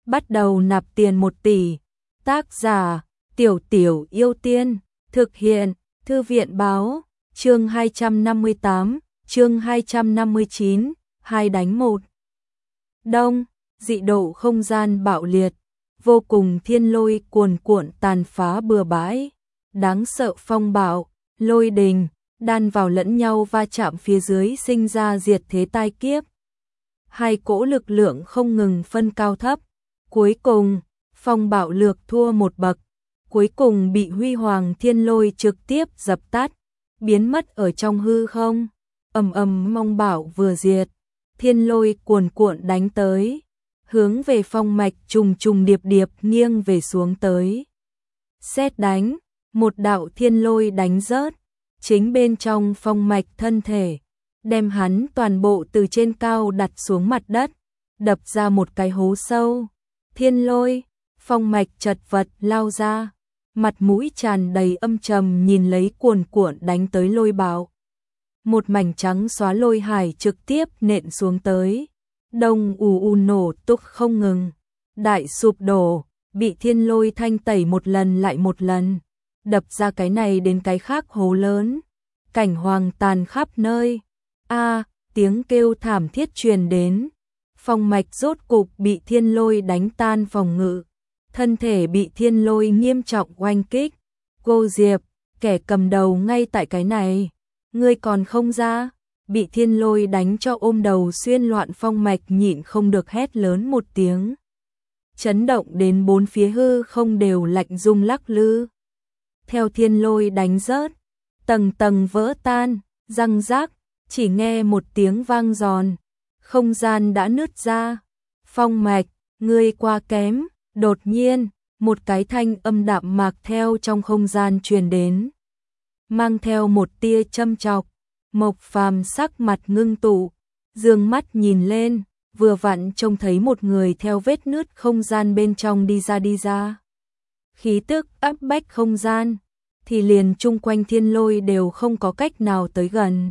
bắt đầu nạp tiền 1 tỷ. Tác giả: Tiểu Tiểu Yêu Tiên, thực hiện: Thư viện báo, chương 258, chương 259, 2 đánh 1. Đông, dị độ không gian bạo liệt, vô cùng thiên lôi cuồn cuộn tàn phá bừa bãi, đáng sợ phong bạo, lôi đình, đan vào lẫn nhau va chạm phía dưới sinh ra diệt thế tai kiếp. Hai cỗ lực lượng không ngừng phân cao thấp, cuối cùng, phong bạo lược thua một bậc, cuối cùng bị huy hoàng thiên lôi trực tiếp dập tắt, biến mất ở trong hư không. Ầm ầm, phong bạo vừa diệt, thiên lôi cuồn cuộn đánh tới, hướng về phong mạch trùng trùng điệp điệp nghiêng về xuống tới. Sét đánh, một đạo thiên lôi đánh rớt, chính bên trong phong mạch thân thể, đem hắn toàn bộ từ trên cao đặt xuống mặt đất, đập ra một cái hố sâu. Thiên lôi, phong mạch chật vật lao ra, mặt mũi tràn đầy âm trầm nhìn lấy cuồn cuộn đánh tới lôi bạo. Một mảnh trắng xóa lôi hải trực tiếp nện xuống tới, đông ù ù nổ tuk không ngừng, đại sụp đổ, bị thiên lôi thanh tẩy một lần lại một lần, đập ra cái này đến cái khác hố lớn, cảnh hoàng tàn khắp nơi. Tiếng kêu thảm thiết truyền đến, phong mạch rốt cục bị thiên lôi đánh tan phòng ngự, thân thể bị thiên lôi nghiêm trọng oanh kích. Cô Diệp, kẻ cầm đầu ngay tại cái này, ngươi còn không ra? Bị thiên lôi đánh cho ôm đầu xuyên loạn phong mạch nhịn không được hét lớn một tiếng, chấn động đến bốn phía hư không đều lạnh rung lắc lư. Theo thiên lôi đánh rớt, tầng tầng vỡ tan, răng rác, chỉ nghe một tiếng vang giòn, không gian đã nứt ra. Phong mạch, ngươi quá kém. Đột nhiên, một cái thanh âm đạm mạc theo trong không gian truyền đến, mang theo một tia châm chọc. Mộc Phàm sắc mặt ngưng tụ, dương mắt nhìn lên, vừa vặn trông thấy một người theo vết nứt không gian bên trong đi ra. Khí tức áp bách không gian, thì liền chung quanh thiên lôi đều không có cách nào tới gần,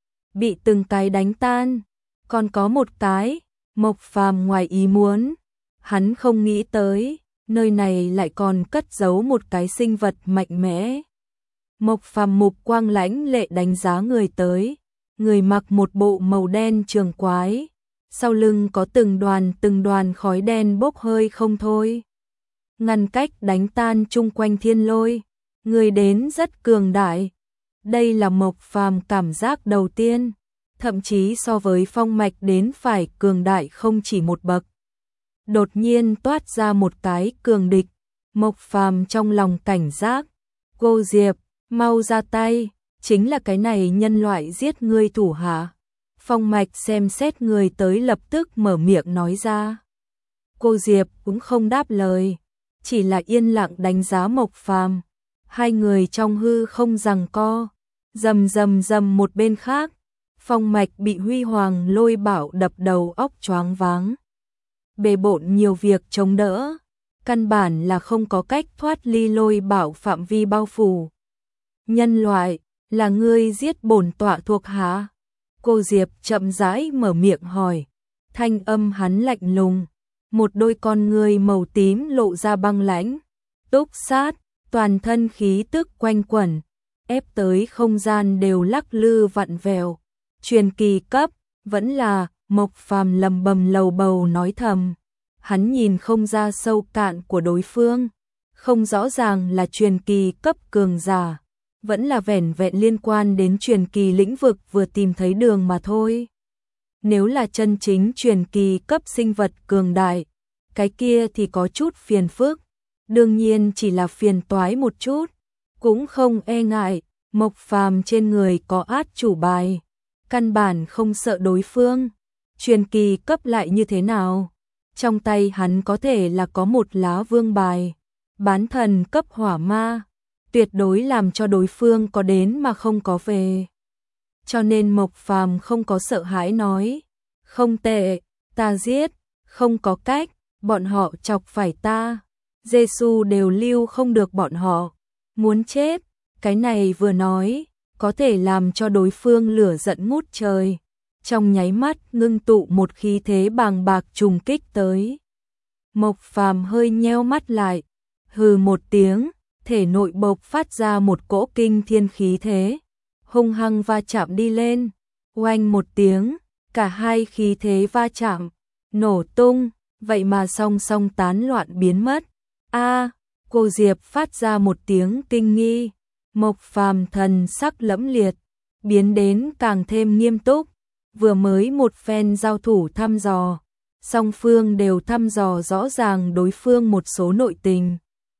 bị từng cái đánh tan. Còn có một cái, Mộc Phàm ngoài ý muốn, hắn không nghĩ tới, nơi này lại còn cất giấu một cái sinh vật mạnh mẽ. Mộc Phàm mục quang lãnh lệ đánh giá người tới, người mặc một bộ màu đen trường quái, sau lưng có từng đoàn khói đen bốc hơi không thôi, ngăn cách đánh tan chung quanh thiên lôi. Người đến rất cường đại, đây là Mộc Phàm cảm giác đầu tiên, thậm chí so với phong mạch đến phải cường đại không chỉ một bậc. Đột nhiên toát ra một cái cường địch, Mộc Phàm trong lòng cảnh giác, cô Diệp, mau ra tay, chính là cái này nhân loại giết ngươi thủ hạ. Phong mạch xem xét người tới lập tức mở miệng nói ra. Cô Diệp cũng không đáp lời, chỉ là yên lặng đánh giá Mộc Phàm. Hai người trong hư không giằng co, rầm rầm rầm. Một bên khác, phong mạch bị huy hoàng lôi bạo đập đầu óc choáng váng, bề bộn nhiều việc chống đỡ, căn bản là không có cách thoát ly lôi bạo phạm vi bao phủ. Nhân loại, là ngươi giết bổn tọa thuộc hạ? Cô Diệp chậm rãi mở miệng hỏi, thanh âm hắn lạnh lùng, một đôi con ngươi màu tím lộ ra băng lãnh, túc sát, toàn thân khí tức quanh quẩn, ép tới không gian đều lắc lư vặn vẹo. Truyền kỳ cấp, vẫn là. Mộc Phàm lầm bầm lầu bầu nói thầm, hắn nhìn không ra sâu cạn của đối phương, không rõ ràng là truyền kỳ cấp cường giả, vẫn là vẻn vẹn liên quan đến truyền kỳ lĩnh vực vừa tìm thấy đường mà thôi. Nếu là chân chính truyền kỳ cấp sinh vật cường đại, cái kia thì có chút phiền phức, đương nhiên chỉ là phiền toái một chút, cũng không e ngại. Mộc Phàm trên người có át chủ bài, căn bản không sợ đối phương. Truyền kỳ cấp lại như thế nào? Trong tay hắn có thể là có một lá vương bài, bán thần cấp hỏa ma, tuyệt đối làm cho đối phương có đến mà không có về. Cho nên Mộc Phàm không có sợ hãi nói, không tệ, ta giết, không có cách, bọn họ chọc phải ta, Giê-xu đều lưu không được bọn họ, muốn chết. Cái này vừa nói, có thể làm cho đối phương lửa giận ngút trời, trong nháy mắt ngưng tụ một khí thế bàng bạc trùng kích tới. Mộc Phàm hơi nheo mắt lại, hừ một tiếng, thể nội bộc phát ra một cỗ kinh thiên khí thế, hung hăng va chạm đi lên, oanh một tiếng, cả hai khí thế va chạm, nổ tung, vậy mà song song tán loạn biến mất. A, cô Diệp phát ra một tiếng kinh nghi, Mộc Phàm thần sắc lẫm liệt, biến đến càng thêm nghiêm túc, vừa mới một phen giao thủ thăm dò, song phương đều thăm dò rõ ràng đối phương một số nội tình.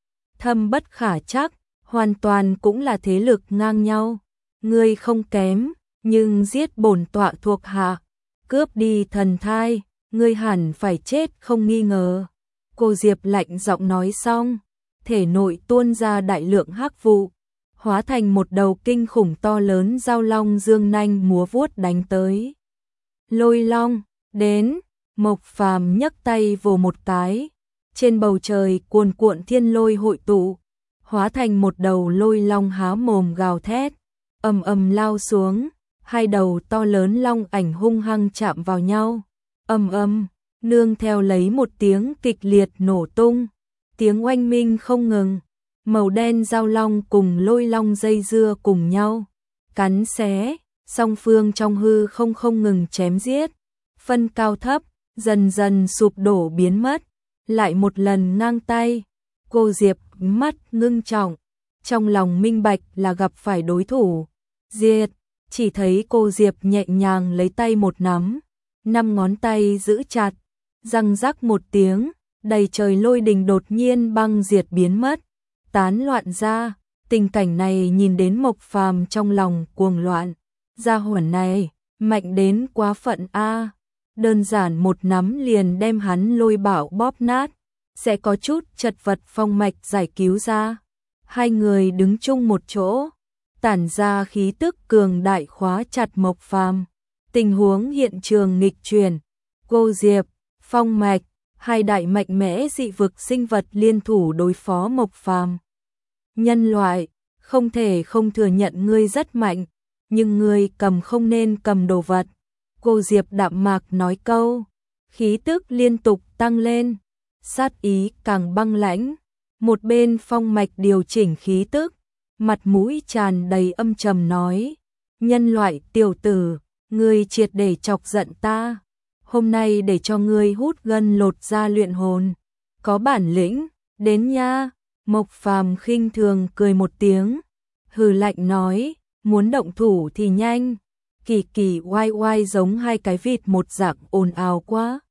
Thâm bất khả trắc, hoàn toàn cũng là thế lực ngang nhau. Ngươi không kém, nhưng giết bổn tọa thuộc hạ, cướp đi thần thai, ngươi hẳn phải chết không nghi ngờ. Cô Diệp lạnh giọng nói xong, thể nội tuôn ra đại lượng hắc vụ, hóa thành một đầu kinh khủng to lớn giao long dương nanh múa vuốt đánh tới. Lôi long, đến, Mộc Phàm nhấc tay vồ một cái, trên bầu trời cuồn cuộn thiên lôi hội tụ, hóa thành một đầu lôi long há mồm gào thét, ầm ầm lao xuống, hai đầu to lớn long ảnh hung hăng chạm vào nhau, ầm ầm, nương theo lấy một tiếng kịch liệt nổ tung, tiếng oanh minh không ngừng, màu đen giao long cùng lôi long dây dưa cùng nhau, cắn xé, song phương trong hư không ngừng chém giết, phân cao thấp, dần dần sụp đổ biến mất, lại một lần ngang tay, cô Diệp mắt ngưng trọng, trong lòng minh bạch là gặp phải đối thủ, diệt, chỉ thấy cô Diệp nhẹ nhàng lấy tay một nắm, 5 ngón tay giữ chặt, răng rắc một tiếng, đầy trời lôi đình đột nhiên băng diệt biến mất, tán loạn ra, tình cảnh này nhìn đến Mộc Phàm trong lòng cuồng loạn, gia hỏa này, mạnh đến quá phận a. Đơn giản một nắm liền đem hắn lôi bảo bóp nát, sẽ có chút chật vật phong mạch giải cứu ra. Hai người đứng chung một chỗ, tản ra khí tức cường đại khóa chặt Mộc Phàm. Tình huống hiện trường nghịch chuyển, cô Diệp, phong mạch, hai đại mạnh mẽ dị vực sinh vật liên thủ đối phó Mộc Phàm. Nhân loại, không thể không thừa nhận ngươi rất mạnh, nhưng ngươi cầm không nên cầm đồ vật. Cô Diệp đạm mạc nói câu, khí tức liên tục tăng lên, sát ý càng băng lãnh. Một bên phong mạch điều chỉnh khí tức, mặt mũi tràn đầy âm trầm nói, nhân loại tiểu tử, ngươi triệt để chọc giận ta, hôm nay để cho ngươi hút gân lột da luyện hồn, có bản lĩnh, đến nha. Mộc Phàm khinh thường cười một tiếng, hừ lạnh nói, muốn động thủ thì nhanh. Kỳ kỳ oai oai giống hai cái vịt một dạng ồn ào quá.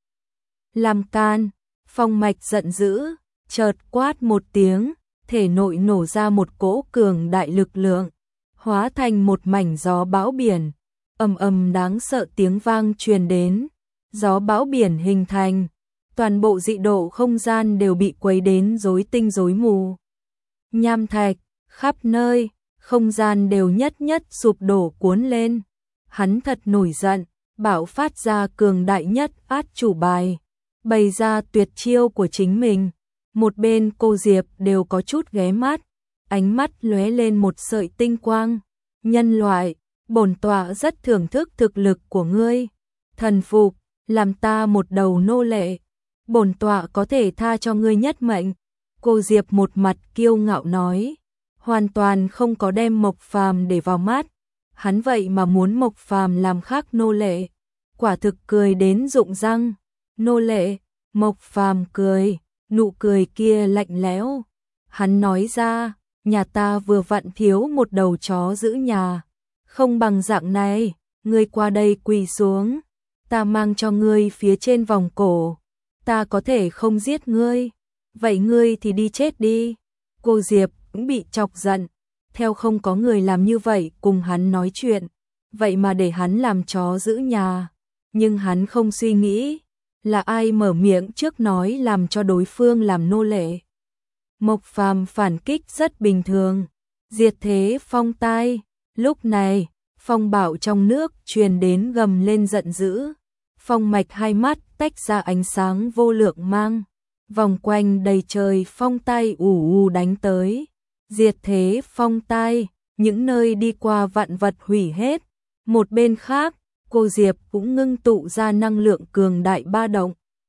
Làm can, phong mạch giận dữ, chợt quát một tiếng, thể nội nổ ra một cỗ cường đại lực lượng, hóa thành một mảnh gió bão biển, ầm ầm đáng sợ tiếng vang truyền đến, gió bão biển hình thành, toàn bộ dị độ không gian đều bị quấy đến rối tinh rối mù. Nham thạch, khắp nơi, không gian đều nhất nhất sụp đổ cuốn lên. Hắn thật nổi giận, bạo phát ra cường đại nhất át chủ bài, bày ra tuyệt chiêu của chính mình. Một bên cô Diệp đều có chút ghé mắt, ánh mắt lóe lên một sợi tinh quang. Nhân loại, bổn tọa rất thưởng thức thực lực của ngươi. Thần phục, làm ta một đầu nô lệ. Bổn tọa có thể tha cho ngươi nhất mệnh. Cô Diệp một mặt kiêu ngạo nói, hoàn toàn không có đem Mộc Phàm để vào mắt. Hắn vậy mà muốn Mộc Phàm làm khác nô lệ, quả thực cười đến rụng răng. Nô lệ, Mộc Phàm cười, nụ cười kia lạnh lẽo. Hắn nói ra, nhà ta vừa vặn thiếu một đầu chó giữ nhà, không bằng dạng này, ngươi qua đây quỳ xuống, ta mang cho ngươi phía trên vòng cổ, ta có thể không giết ngươi, vậy ngươi thì đi chết đi. Cô Diệp cũng bị chọc giận. Theo không có người làm như vậy cùng hắn nói chuyện, vậy mà để hắn làm chó giữ nhà, nhưng hắn không suy nghĩ là ai mở miệng trước nói làm cho đối phương làm nô lệ. Mộc Phàm phản kích rất bình thường, diệt thế phong tai, lúc này, phong bạo trong nước truyền đến gầm lên giận dữ, phong mạch hai mắt tách ra ánh sáng vô lượng mang, vòng quanh đầy trời phong tai ù ù đánh tới. Diệt thế phong tai, những nơi đi qua vạn vật hủy hết. Một bên khác, cô Diệp cũng ngưng tụ ra năng lượng cường đại ba động.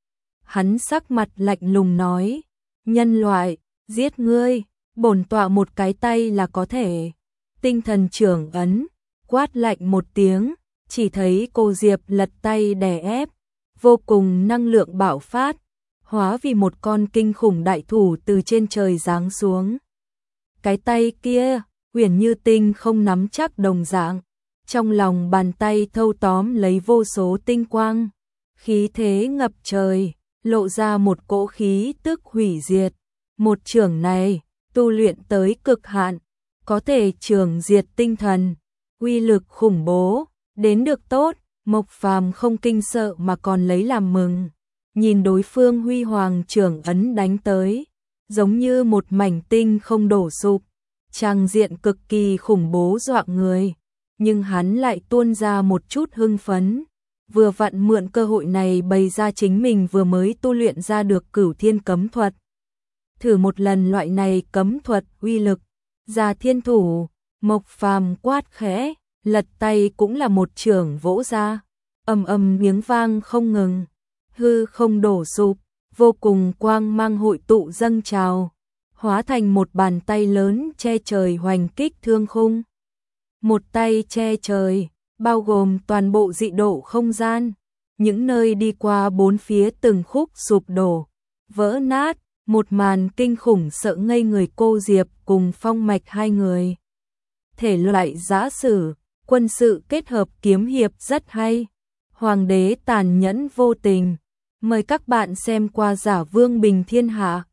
hắn sắc mặt lạnh lùng nói, nhân loại, giết ngươi, bổn tọa một cái tay là có thể. Tinh thần trưởng ấn, quát lạnh một tiếng, chỉ thấy cô Diệp lật tay đè ép, vô cùng năng lượng bạo phát, hóa vì một con kinh khủng đại thủ từ trên trời giáng xuống. Cái tay kia, uyển như tinh không nắm chắc đồng dạng, trong lòng bàn tay thâu tóm lấy vô số tinh quang, khí thế ngập trời, lộ ra một cỗ khí tức hủy diệt. Một chưởng này, tu luyện tới cực hạn, có thể chưởng diệt tinh thần, uy lực khủng bố, đến được tốt, Mộc Phàm không kinh sợ mà còn lấy làm mừng. Nhìn đối phương huy hoàng chưởng ấn đánh tới, giống như một mảnh tinh không đổ sụp, tràng diện cực kỳ khủng bố dọa người, nhưng hắn lại tuôn ra một chút hưng phấn, vừa vặn mượn cơ hội này bày ra chính mình vừa mới tu luyện ra được Cửu Thiên cấm thuật. Thử một lần loại này cấm thuật uy lực, ra thiên thủ, Mộc Phàm quát khẽ, lật tay cũng là một chưởng vỗ ra, ầm ầm miếng vang không ngừng, hư không đổ sụp, vô cùng quang mang hội tụ dâng trào, hóa thành một bàn tay lớn che trời hoành kích thương khung. Một tay che trời, bao gồm toàn bộ dị độ không gian, những nơi đi qua bốn phía từng khúc sụp đổ, vỡ nát, một màn kinh khủng sợ ngây người cô Diệp cùng Phong Mạch hai người. Thể loại giã sử, quân sự kết hợp kiếm hiệp rất hay. Hoàng đế tàn nhẫn vô tình. Mời các bạn xem qua Giả Vương Bình Thiên Hạ.